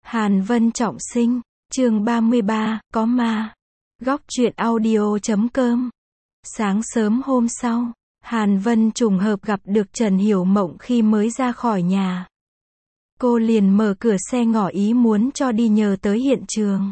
Hàn Vân trọng sinh, chương 33, có ma. Góc truyện audio.com. Sáng sớm hôm sau, Hàn Vân trùng hợp gặp được Trần Hiểu Mộng khi mới ra khỏi nhà. Cô liền mở cửa xe ngỏ ý muốn cho đi nhờ tới hiện trường.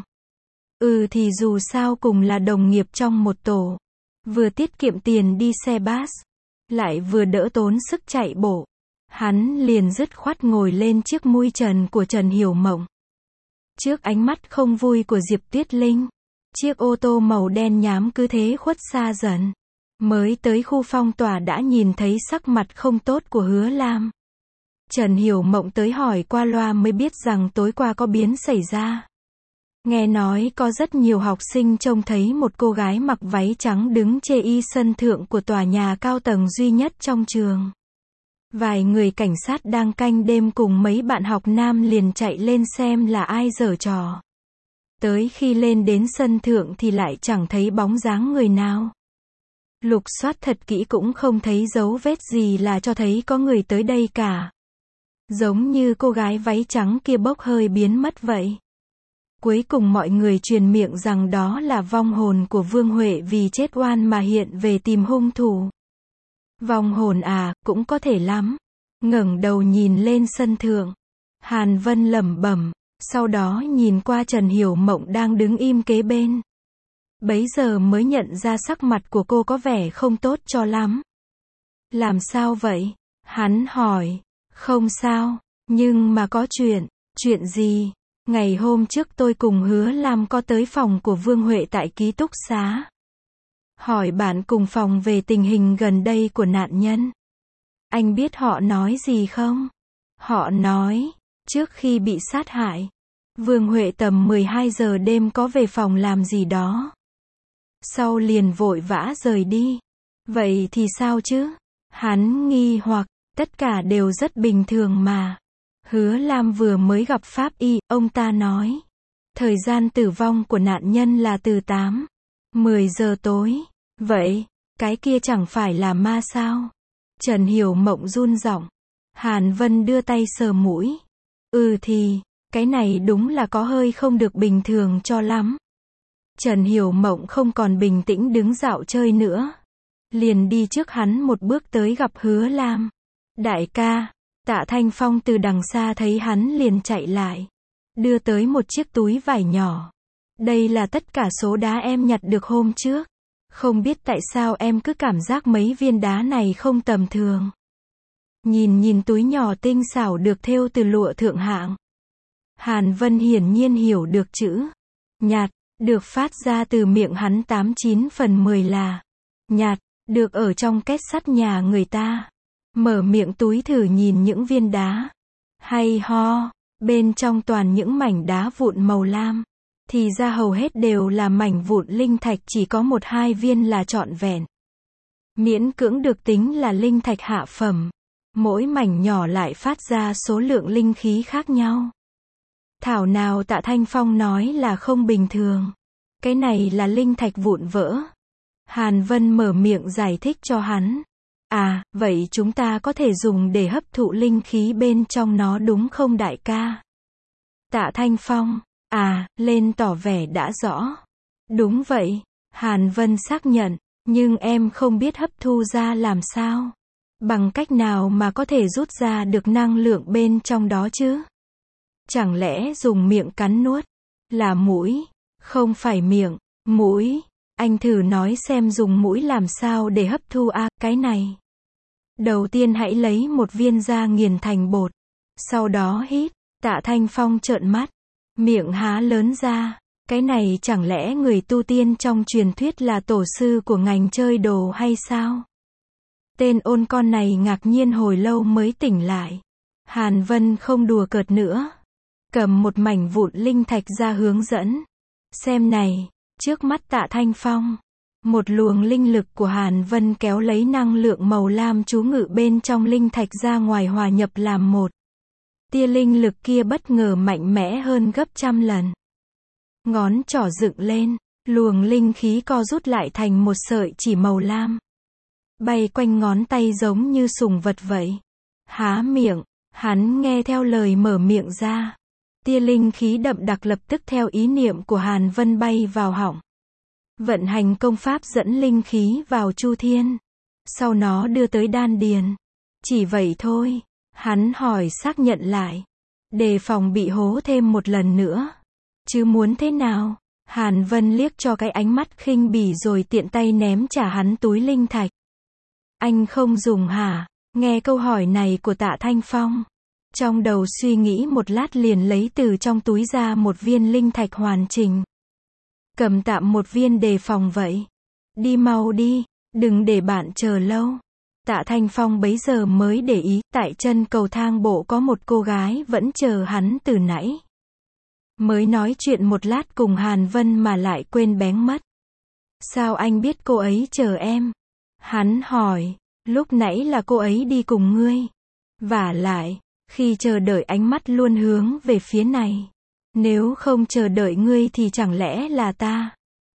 Thì dù sao cùng là đồng nghiệp trong một tổ. Vừa tiết kiệm tiền đi xe bus, lại vừa đỡ tốn sức chạy bộ. Hắn liền dứt khoát ngồi lên chiếc mui trần của Trần Hiểu Mộng. Trước ánh mắt không vui của Diệp Tuyết Linh, chiếc ô tô màu đen nhám cứ thế khuất xa dần. Mới tới khu phong tỏa đã nhìn thấy sắc mặt không tốt của Hứa Lam. Trần Hiểu Mộng tới hỏi qua loa mới biết rằng tối qua có biến xảy ra. Nghe nói có rất nhiều học sinh trông thấy một cô gái mặc váy trắng đứng chê y sân thượng của tòa nhà cao tầng duy nhất trong trường. Vài người cảnh sát đang canh đêm cùng mấy bạn học nam liền chạy lên xem là ai giở trò. Tới khi lên đến sân thượng thì lại chẳng thấy bóng dáng người nào. Lục soát thật kỹ cũng không thấy dấu vết gì là cho thấy có người tới đây cả. Giống như cô gái váy trắng kia bốc hơi biến mất vậy. Cuối cùng mọi người truyền miệng rằng đó là vong hồn của Vương Huệ vì chết oan mà hiện về tìm hung thủ. Vong hồn à, cũng có thể lắm. Ngẩng đầu nhìn lên sân thượng, Hàn Vân lẩm bẩm, sau đó nhìn qua Trần Hiểu Mộng đang đứng im kế bên. Bấy giờ mới nhận ra sắc mặt của cô có vẻ không tốt cho lắm. Làm sao vậy? Hắn hỏi. Không sao, nhưng mà có chuyện gì? Ngày hôm trước tôi cùng Hứa Lam có tới phòng của Vương Huệ tại ký túc xá. Hỏi bạn cùng phòng về tình hình gần đây của nạn nhân. Anh biết họ nói gì không? Họ nói, trước khi bị sát hại, Vương Huệ tầm 12 giờ đêm có về phòng làm gì đó. Sau liền vội vã rời đi. Vậy thì sao chứ? Hắn nghi hoặc, tất cả đều rất bình thường mà. Hứa Lam vừa mới gặp pháp y, ông ta nói. Thời gian tử vong của nạn nhân là từ 8-10 giờ tối. Vậy, cái kia chẳng phải là ma sao? Trần Hiểu Mộng run giọng. Hàn Vân đưa tay sờ mũi. Thì, cái này đúng là có hơi không được bình thường cho lắm. Trần Hiểu Mộng không còn bình tĩnh đứng dạo chơi nữa. Liền đi trước hắn một bước tới gặp Hứa Lam. Đại ca, Tạ Thanh Phong từ đằng xa thấy hắn liền chạy lại. Đưa tới một chiếc túi vải nhỏ. Đây là tất cả số đá em nhặt được hôm trước. Không biết tại sao em cứ cảm giác mấy viên đá này không tầm thường. Nhìn túi nhỏ tinh xảo được thêu từ lụa thượng hạng. Hàn Vân hiển nhiên hiểu được chữ nhạt, được phát ra từ miệng hắn 89/10 là nhạt, được ở trong két sắt nhà người ta. Mở miệng túi thử nhìn những viên đá. Hay ho, bên trong toàn những mảnh đá vụn màu lam. Thì ra hầu hết đều là mảnh vụn linh thạch, chỉ có 1-2 viên là trọn vẹn. Miễn cưỡng được tính là linh thạch hạ phẩm. Mỗi mảnh nhỏ lại phát ra số lượng linh khí khác nhau. Thảo nào Tạ Thanh Phong nói là không bình thường. Cái này là linh thạch vụn vỡ. Hàn Vân mở miệng giải thích cho hắn. Vậy chúng ta có thể dùng để hấp thụ linh khí bên trong nó đúng không đại ca? Tạ Thanh Phong. Lên tỏ vẻ đã rõ. Đúng vậy, Hàn Vân xác nhận, nhưng em không biết hấp thu ra làm sao. Bằng cách nào mà có thể rút ra được năng lượng bên trong đó chứ? Chẳng lẽ dùng miệng cắn nuốt? Là mũi? Không phải miệng, mũi. Anh thử nói xem dùng mũi làm sao để hấp thu cái này. Đầu tiên hãy lấy một viên ra nghiền thành bột. Sau đó hít. Tạ Thanh Phong trợn mắt. Miệng há lớn ra. Cái này chẳng lẽ người tu tiên trong truyền thuyết là tổ sư của ngành chơi đồ hay sao? Tên ôn con này ngạc nhiên hồi lâu mới tỉnh lại. Hàn Vân không đùa cợt nữa. Cầm một mảnh vụn linh thạch ra hướng dẫn. Xem này, trước mắt Tạ Thanh Phong. Một luồng linh lực của Hàn Vân kéo lấy năng lượng màu lam trú ngự bên trong linh thạch ra ngoài hòa nhập làm một. Tia linh lực kia bất ngờ mạnh mẽ hơn gấp 100 lần. Ngón trỏ dựng lên, luồng linh khí co rút lại thành một sợi chỉ màu lam. Bay quanh ngón tay giống như sùng vật vậy. Há miệng, hắn nghe theo lời mở miệng ra. Tia linh khí đậm đặc lập tức theo ý niệm của Hàn Vân bay vào họng. Vận hành công pháp dẫn linh khí vào chu thiên. Sau nó đưa tới đan điền. Chỉ vậy thôi. Hắn hỏi xác nhận lại. Đề phòng bị hố thêm một lần nữa. Chứ muốn thế nào? Hàn Vân liếc cho cái ánh mắt khinh bỉ rồi tiện tay ném trả hắn túi linh thạch. Anh không dùng hả? Nghe câu hỏi này của Tạ Thanh Phong. Trong đầu suy nghĩ một lát liền lấy từ trong túi ra một viên linh thạch hoàn chỉnh. Cầm tạm một viên đề phòng vậy. Đi mau đi, đừng để bạn chờ lâu. Tạ Thanh Phong bấy giờ mới để ý, tại chân cầu thang bộ có một cô gái vẫn chờ hắn từ nãy. Mới nói chuyện một lát cùng Hàn Vân mà lại quên bén mất. Sao anh biết cô ấy chờ em? Hắn hỏi, lúc nãy là cô ấy đi cùng ngươi. Vả lại, khi chờ đợi ánh mắt luôn hướng về phía này. Nếu không chờ đợi ngươi thì chẳng lẽ là ta?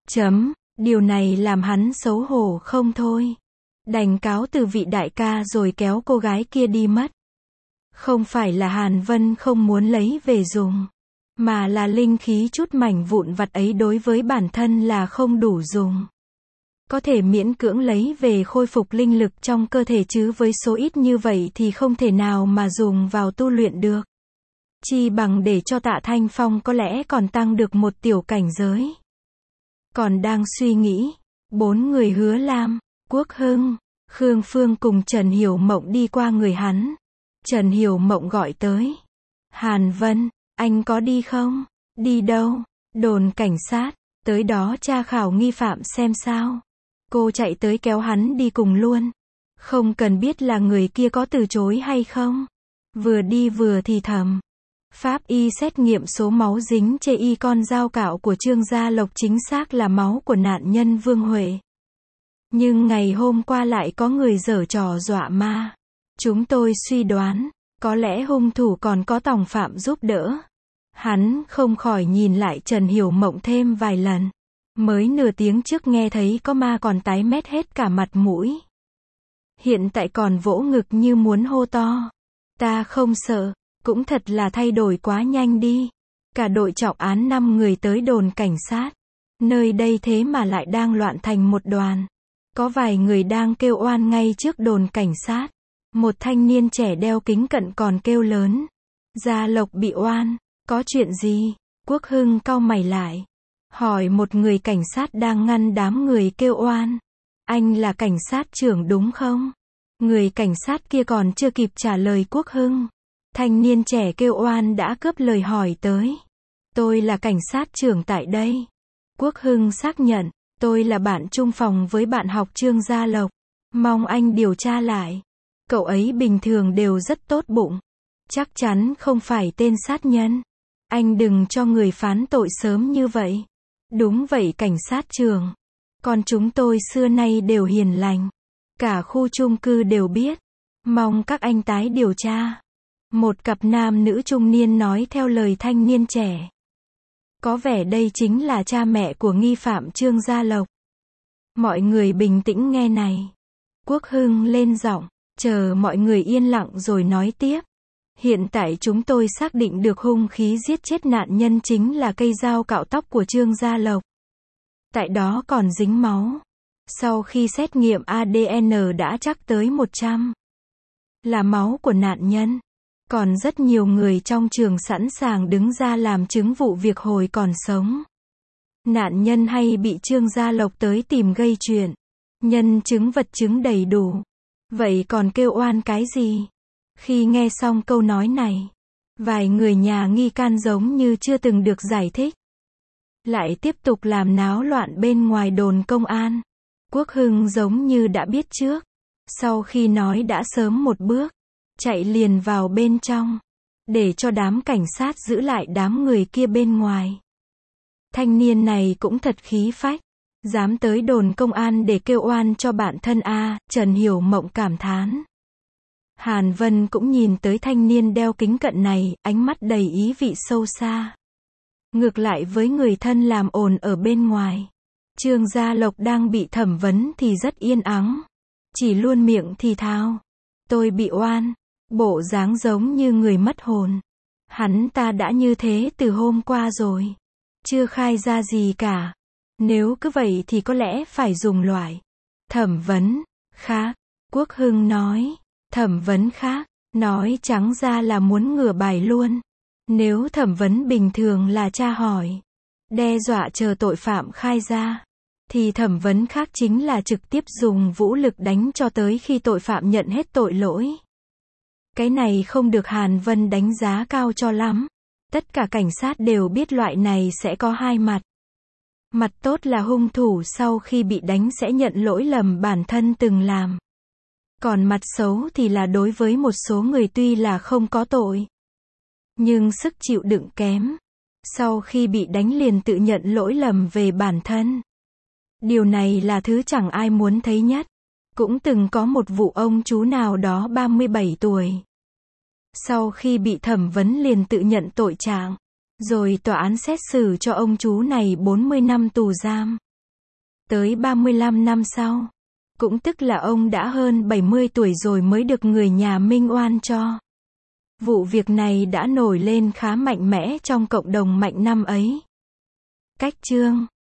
Điều này làm hắn xấu hổ không thôi. Đành cáo từ vị đại ca rồi kéo cô gái kia đi mất. Không phải là Hàn Vân không muốn lấy về dùng. Mà là linh khí chút mảnh vụn vặt ấy đối với bản thân là không đủ dùng. Có thể miễn cưỡng lấy về khôi phục linh lực trong cơ thể chứ với số ít như vậy thì không thể nào mà dùng vào tu luyện được. Chi bằng để cho Tạ Thanh Phong có lẽ còn tăng được một tiểu cảnh giới. Còn đang suy nghĩ, 4 người Hứa Lam, Quốc Hưng, Khương Phương cùng Trần Hiểu Mộng đi qua người hắn. Trần Hiểu Mộng gọi tới. Hàn Vân, anh có đi không? Đi đâu? Đồn cảnh sát, tới đó tra khảo nghi phạm xem sao. Cô chạy tới kéo hắn đi cùng luôn. Không cần biết là người kia có từ chối hay không. Vừa đi vừa thì thầm. Pháp y xét nghiệm số máu dính chê y con dao cạo của Trương Gia Lộc chính xác là máu của nạn nhân Vương Huệ. Nhưng ngày hôm qua lại có người giở trò dọa ma. Chúng tôi suy đoán, có lẽ hung thủ còn có tòng phạm giúp đỡ. Hắn không khỏi nhìn lại Trần Hiểu Mộng thêm vài lần. Mới nửa tiếng trước nghe thấy có ma còn tái mét hết cả mặt mũi. Hiện tại còn vỗ ngực như muốn hô to. Ta không sợ, cũng thật là thay đổi quá nhanh đi. Cả đội trọng án 5 người tới đồn cảnh sát. Nơi đây thế mà lại đang loạn thành một đoàn. Có vài người đang kêu oan ngay trước đồn cảnh sát. Một thanh niên trẻ đeo kính cận còn kêu lớn. Gia Lộc bị oan, có chuyện gì? Quốc Hưng cau mày lại. Hỏi một người cảnh sát đang ngăn đám người kêu oan. Anh là cảnh sát trưởng đúng không? Người cảnh sát kia còn chưa kịp trả lời Quốc Hưng. Thanh niên trẻ kêu oan đã cướp lời hỏi tới. Tôi là cảnh sát trưởng tại đây. Quốc Hưng xác nhận, tôi là bạn chung phòng với bạn học Trương Gia Lộc. Mong anh điều tra lại. Cậu ấy bình thường đều rất tốt bụng. Chắc chắn không phải tên sát nhân. Anh đừng cho người phán tội sớm như vậy. Đúng vậy cảnh sát trưởng. Còn chúng tôi xưa nay đều hiền lành. Cả khu chung cư đều biết. Mong các anh tái điều tra. Một cặp nam nữ trung niên nói theo lời thanh niên trẻ. Có vẻ đây chính là cha mẹ của nghi phạm Trương Gia Lộc. Mọi người bình tĩnh nghe này. Quốc Hưng lên giọng, chờ mọi người yên lặng rồi nói tiếp. Hiện tại chúng tôi xác định được hung khí giết chết nạn nhân chính là cây dao cạo tóc của Trương Gia Lộc. Tại đó còn dính máu. Sau khi xét nghiệm ADN đã chắc tới 100. Là máu của nạn nhân. Còn rất nhiều người trong trường sẵn sàng đứng ra làm chứng vụ việc hồi còn sống. Nạn nhân hay bị Trương Gia Lộc tới tìm gây chuyện. Nhân chứng vật chứng đầy đủ. Vậy còn kêu oan cái gì? Khi nghe xong câu nói này, vài người nhà nghi can giống như chưa từng được giải thích. Lại tiếp tục làm náo loạn bên ngoài đồn công an. Quốc Hưng giống như đã biết trước. Sau khi nói đã sớm một bước. Chạy liền vào bên trong. Để cho đám cảnh sát giữ lại đám người kia bên ngoài. Thanh niên này cũng thật khí phách. Dám tới đồn công an để kêu oan cho bạn thân a, Trần Hiểu Mộng cảm thán. Hàn Vân cũng nhìn tới thanh niên đeo kính cận này, ánh mắt đầy ý vị sâu xa. Ngược lại với người thân làm ồn ở bên ngoài. Trương Gia Lộc đang bị thẩm vấn thì rất yên ắng. Chỉ luôn miệng thì thào. Tôi bị oan. Bộ dáng giống như người mất hồn. Hắn ta đã như thế từ hôm qua rồi. Chưa khai ra gì cả. Nếu cứ vậy thì có lẽ phải dùng loại thẩm vấn khác. Quốc Hưng nói. Thẩm vấn khác. Nói trắng ra là muốn ngửa bài luôn. Nếu thẩm vấn bình thường là tra hỏi, đe dọa chờ tội phạm khai ra, thì thẩm vấn khác chính là trực tiếp dùng vũ lực đánh cho tới khi tội phạm nhận hết tội lỗi. Cái này không được Hàn Vân đánh giá cao cho lắm. Tất cả cảnh sát đều biết loại này sẽ có hai mặt. Mặt tốt là hung thủ sau khi bị đánh sẽ nhận lỗi lầm bản thân từng làm. Còn mặt xấu thì là đối với một số người tuy là không có tội, nhưng sức chịu đựng kém. Sau khi bị đánh liền tự nhận lỗi lầm về bản thân. Điều này là thứ chẳng ai muốn thấy nhất. Cũng từng có một vụ ông chú nào đó 37 tuổi. Sau khi bị thẩm vấn liền tự nhận tội trạng. Rồi tòa án xét xử cho ông chú này 40 năm tù giam. Tới 35 năm sau. Cũng tức là ông đã hơn 70 tuổi rồi mới được người nhà minh oan cho. Vụ việc này đã nổi lên khá mạnh mẽ trong cộng đồng Mạnh năm ấy. Cách chương